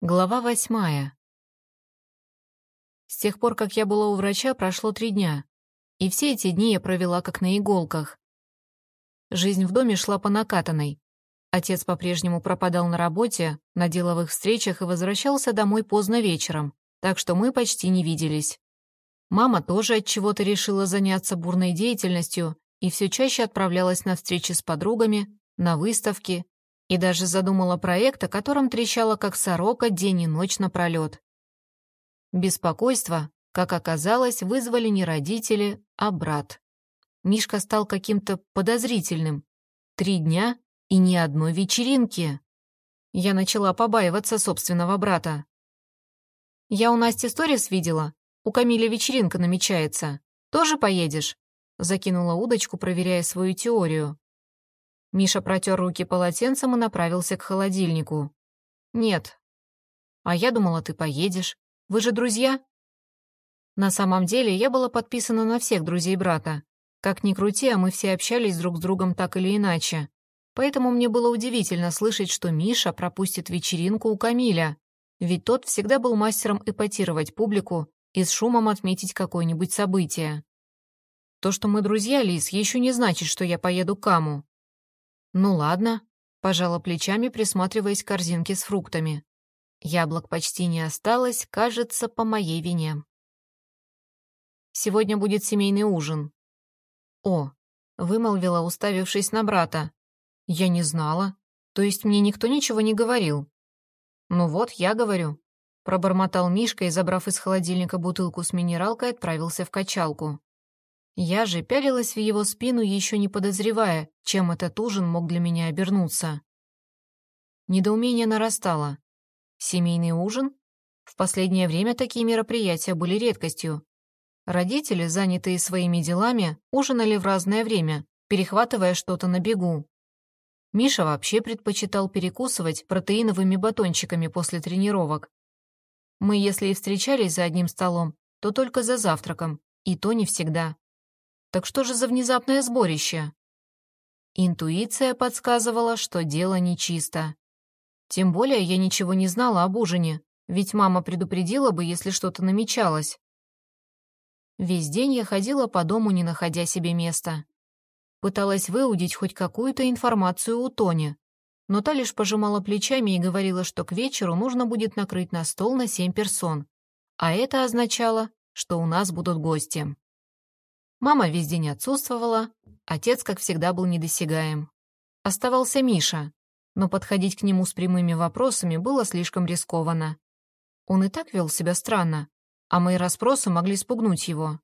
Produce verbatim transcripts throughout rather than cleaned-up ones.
Глава восьмая. С тех пор, как я была у врача, прошло три дня, и все эти дни я провела как на иголках. Жизнь в доме шла по накатанной. Отец по-прежнему пропадал на работе, на деловых встречах и возвращался домой поздно вечером, так что мы почти не виделись. Мама тоже от чего-то решила заняться бурной деятельностью и все чаще отправлялась на встречи с подругами, на выставки, и даже задумала проект, о котором трещала как сорока день и ночь напролет. Беспокойство, как оказалось, вызвали не родители, а брат. Мишка стал каким-то подозрительным. Три дня и ни одной вечеринки. Я начала побаиваться собственного брата. «Я у Насти сторис видела. У Камиля вечеринка намечается. Тоже поедешь?» Закинула удочку, проверяя свою теорию. Миша протер руки полотенцем и направился к холодильнику. «Нет». «А я думала, ты поедешь. Вы же друзья?» На самом деле, я была подписана на всех друзей брата. Как ни крути, а мы все общались друг с другом так или иначе. Поэтому мне было удивительно слышать, что Миша пропустит вечеринку у Камиля. Ведь тот всегда был мастером эпатировать публику и с шумом отметить какое-нибудь событие. То, что мы друзья, Лиз, еще не значит, что я поеду к Каму. «Ну ладно», — пожала плечами, присматриваясь к корзинке с фруктами. Яблок почти не осталось, кажется, по моей вине. «Сегодня будет семейный ужин». «О», — вымолвила, уставившись на брата. «Я не знала. То есть мне никто ничего не говорил?» «Ну вот, я говорю», — пробормотал Мишка и, забрав из холодильника бутылку с минералкой, отправился в качалку. Я же пялилась в его спину, еще не подозревая, чем этот ужин мог для меня обернуться. Недоумение нарастало. Семейный ужин? В последнее время такие мероприятия были редкостью. Родители, занятые своими делами, ужинали в разное время, перехватывая что-то на бегу. Миша вообще предпочитал перекусывать протеиновыми батончиками после тренировок. Мы, если и встречались за одним столом, то только за завтраком, и то не всегда. Так что же за внезапное сборище? Интуиция подсказывала, что дело нечисто. Тем более я ничего не знала об ужине, ведь мама предупредила бы, если что-то намечалось. Весь день я ходила по дому, не находя себе места. Пыталась выудить хоть какую-то информацию у Тони, но та лишь пожимала плечами и говорила, что к вечеру нужно будет накрыть на стол на семь персон, а это означало, что у нас будут гости. Мама весь день отсутствовала, отец, как всегда, был недосягаем. Оставался Миша, но подходить к нему с прямыми вопросами было слишком рискованно. Он и так вел себя странно, а мои расспросы могли спугнуть его.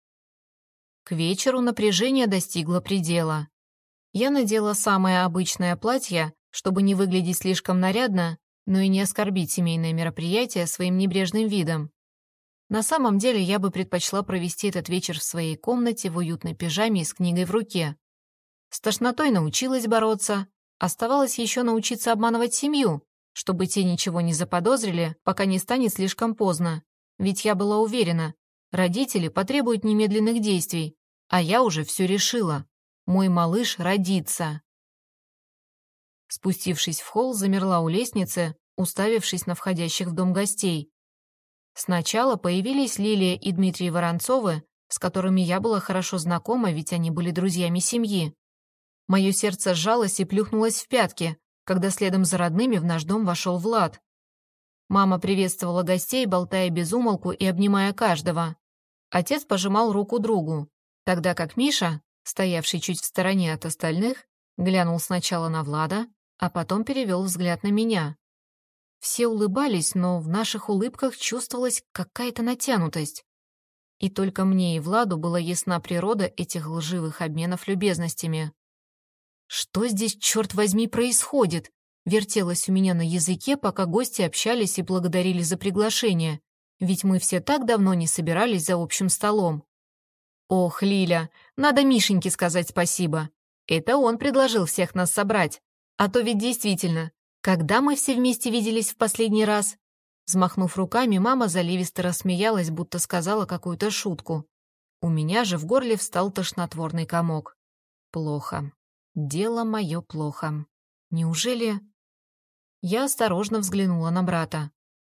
К вечеру напряжение достигло предела. Я надела самое обычное платье, чтобы не выглядеть слишком нарядно, но и не оскорбить семейное мероприятие своим небрежным видом. На самом деле я бы предпочла провести этот вечер в своей комнате в уютной пижаме и с книгой в руке. С тошнотой научилась бороться, оставалось еще научиться обманывать семью, чтобы те ничего не заподозрили, пока не станет слишком поздно. Ведь я была уверена, родители потребуют немедленных действий, а я уже все решила. Мой малыш родится. Спустившись в холл, замерла у лестницы, уставившись на входящих в дом гостей. Сначала появились Лилия и Дмитрий Воронцовы, с которыми я была хорошо знакома, ведь они были друзьями семьи. Мое сердце сжалось и плюхнулось в пятки, когда следом за родными в наш дом вошел Влад. Мама приветствовала гостей, болтая без умолку и обнимая каждого. Отец пожимал руку другу, тогда как Миша, стоявший чуть в стороне от остальных, глянул сначала на Влада, а потом перевел взгляд на меня. Все улыбались, но в наших улыбках чувствовалась какая-то натянутость. И только мне и Владу была ясна природа этих лживых обменов любезностями. «Что здесь, черт возьми, происходит?» Вертелось у меня на языке, пока гости общались и благодарили за приглашение, ведь мы все так давно не собирались за общим столом. «Ох, Лиля, надо Мишеньке сказать спасибо. Это он предложил всех нас собрать. А то ведь действительно, когда мы все вместе виделись в последний раз?» Взмахнув руками, мама заливисто рассмеялась, будто сказала какую-то шутку. У меня же в горле встал тошнотворный комок. Плохо. Дело мое плохо. Неужели... Я осторожно взглянула на брата.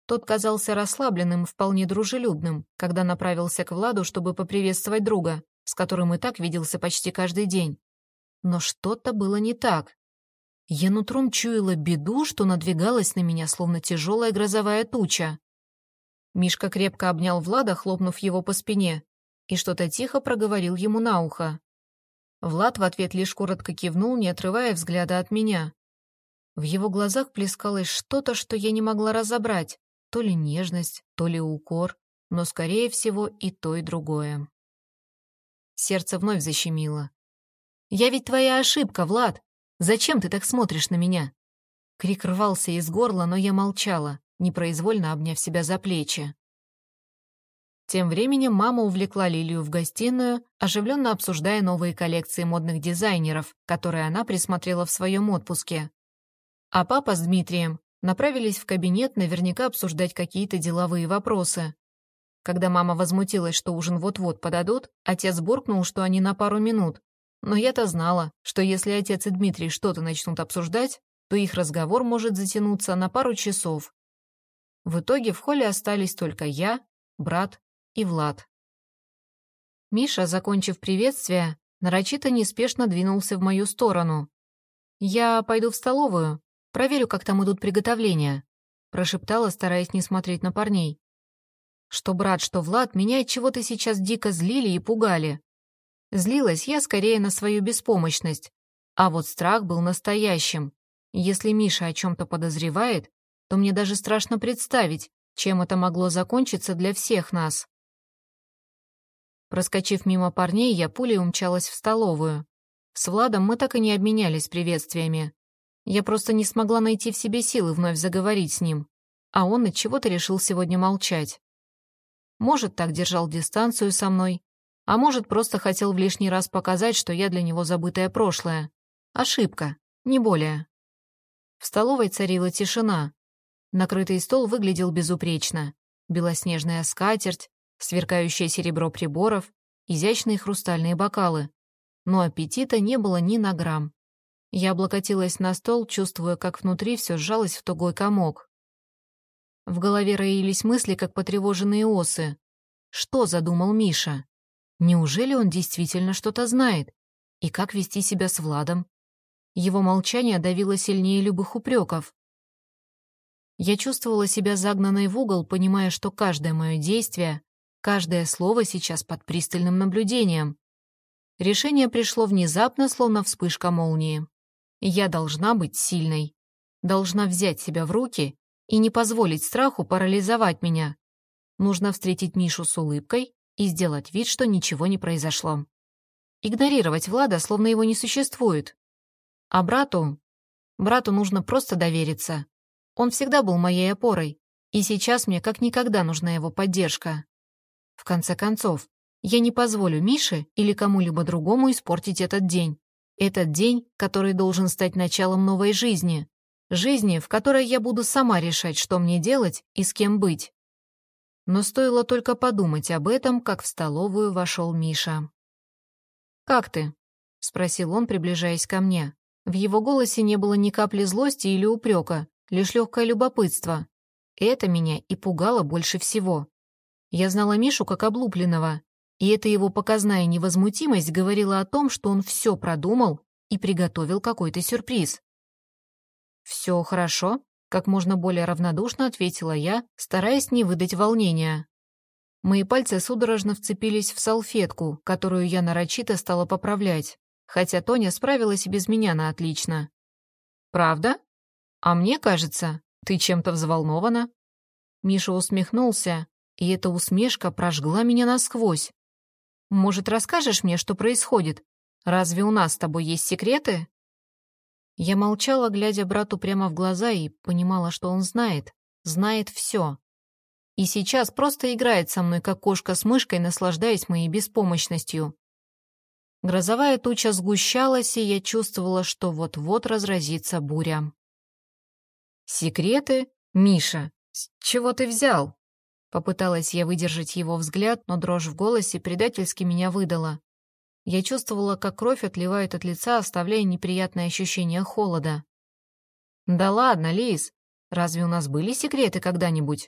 Тот казался расслабленным и вполне дружелюбным, когда направился к Владу, чтобы поприветствовать друга, с которым и так виделся почти каждый день. Но что-то было не так. Я нутром чуяла беду, что надвигалась на меня, словно тяжелая грозовая туча. Мишка крепко обнял Влада, хлопнув его по спине, и что-то тихо проговорил ему на ухо. Влад в ответ лишь коротко кивнул, не отрывая взгляда от меня. В его глазах плескалось что-то, что я не могла разобрать, то ли нежность, то ли укор, но, скорее всего, и то, и другое. Сердце вновь защемило. «Я ведь твоя ошибка, Влад! Зачем ты так смотришь на меня?» Крик рвался из горла, но я молчала, непроизвольно обняв себя за плечи. Тем временем мама увлекла Лилию в гостиную, оживленно обсуждая новые коллекции модных дизайнеров, которые она присмотрела в своем отпуске. А папа с Дмитрием направились в кабинет наверняка обсуждать какие-то деловые вопросы. Когда мама возмутилась, что ужин вот-вот подадут, отец буркнул, что они на пару минут. Но я-то знала, что если отец и Дмитрий что-то начнут обсуждать, то их разговор может затянуться на пару часов. В итоге в холле остались только я, брат и Влад. Миша, закончив приветствие, нарочито неспешно двинулся в мою сторону. «Я пойду в столовую, проверю, как там идут приготовления», прошептала, стараясь не смотреть на парней. Что брат, что Влад меня от чего-то сейчас дико злили и пугали. Злилась я скорее на свою беспомощность, а вот страх был настоящим. Если Миша о чем-то подозревает, то мне даже страшно представить, чем это могло закончиться для всех нас. Проскочив мимо парней, я пулей умчалась в столовую. С Владом мы так и не обменялись приветствиями. Я просто не смогла найти в себе силы вновь заговорить с ним, а он от чего-то решил сегодня молчать. Может, так держал дистанцию со мной, а может, просто хотел в лишний раз показать, что я для него забытое прошлое. Ошибка, не более. В столовой царила тишина. Накрытый стол выглядел безупречно. Белоснежная скатерть, сверкающее серебро приборов, изящные хрустальные бокалы. Но аппетита не было ни на грамм. Я облокотилась на стол, чувствуя, как внутри все сжалось в тугой комок. В голове роились мысли, как потревоженные осы. Что задумал Миша? Неужели он действительно что-то знает? И как вести себя с Владом? Его молчание давило сильнее любых упреков. Я чувствовала себя загнанной в угол, понимая, что каждое мое действие, каждое слово сейчас под пристальным наблюдением. Решение пришло внезапно, словно вспышка молнии. Я должна быть сильной. Должна взять себя в руки и не позволить страху парализовать меня. Нужно встретить Мишу с улыбкой и сделать вид, что ничего не произошло. Игнорировать Влада, словно его не существует. А брату... Брату нужно просто довериться. Он всегда был моей опорой, и сейчас мне как никогда нужна его поддержка. В конце концов, я не позволю Мише или кому-либо другому испортить этот день. Этот день, который должен стать началом новой жизни. Жизни, в которой я буду сама решать, что мне делать и с кем быть. Но стоило только подумать об этом, как в столовую вошел Миша. «Как ты?» — спросил он, приближаясь ко мне. В его голосе не было ни капли злости или упрека, лишь легкое любопытство. Это меня и пугало больше всего. Я знала Мишу как облупленного, и эта его показная невозмутимость говорила о том, что он все продумал и приготовил какой-то сюрприз. «Все хорошо», — как можно более равнодушно ответила я, стараясь не выдать волнения. Мои пальцы судорожно вцепились в салфетку, которую я нарочито стала поправлять, хотя Тоня справилась и без меня на отлично. «Правда? А мне кажется, ты чем-то взволнована». Миша усмехнулся, и эта усмешка прожгла меня насквозь. «Может, расскажешь мне, что происходит? Разве у нас с тобой есть секреты?» Я молчала, глядя брату прямо в глаза, и понимала, что он знает, знает все. И сейчас просто играет со мной, как кошка с мышкой, наслаждаясь моей беспомощностью. Грозовая туча сгущалась, и я чувствовала, что вот-вот разразится буря. «Секреты? Миша, с чего ты взял?» Попыталась я выдержать его взгляд, но дрожь в голосе предательски меня выдала. Я чувствовала, как кровь отливает от лица, оставляя неприятное ощущение холода. «Да ладно, Лиз, разве у нас были секреты когда-нибудь?»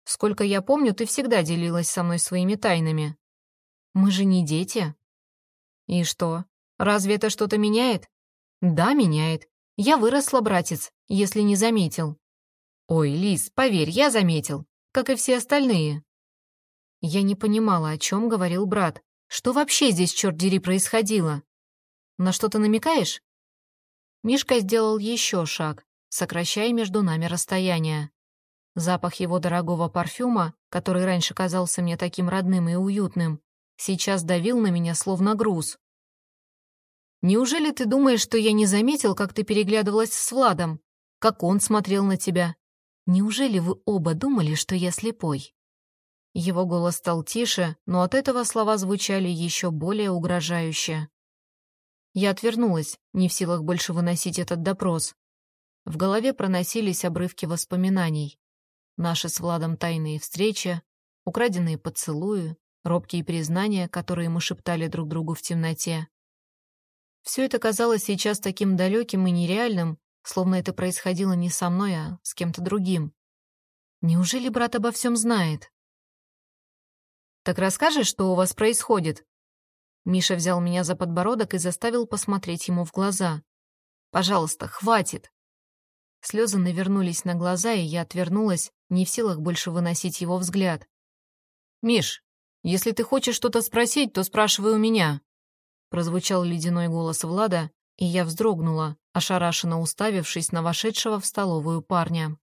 Сколько я помню, ты всегда делилась со мной своими тайнами. Мы же не дети. И что? Разве это что-то меняет? Да, меняет. Я выросла, братец, если не заметил. Ой, Лиз, поверь, я заметил, как и все остальные. Я не понимала, о чем говорил брат. Что вообще здесь, черт дери, происходило? На что ты намекаешь? Мишка сделал еще шаг, сокращая между нами расстояние. Запах его дорогого парфюма, который раньше казался мне таким родным и уютным, сейчас давил на меня словно груз. Неужели ты думаешь, что я не заметил, как ты переглядывалась с Владом? Как он смотрел на тебя? Неужели вы оба думали, что я слепой? Его голос стал тише, но от этого слова звучали еще более угрожающе. Я отвернулась, не в силах больше выносить этот допрос. В голове проносились обрывки воспоминаний. Наши с Владом тайные встречи, украденные поцелуи, робкие признания, которые мы шептали друг другу в темноте. Все это казалось сейчас таким далеким и нереальным, словно это происходило не со мной, а с кем-то другим. Неужели брат обо всем знает? «Так расскажешь, что у вас происходит?» Миша взял меня за подбородок и заставил посмотреть ему в глаза. «Пожалуйста, хватит!» Слезы навернулись на глаза, и я отвернулась, не в силах больше выносить его взгляд. «Миш, если ты хочешь что-то спросить, то спрашивай у меня», прозвучал ледяной голос Влада, и я вздрогнула, ошарашенно уставившись на вошедшего в столовую парня.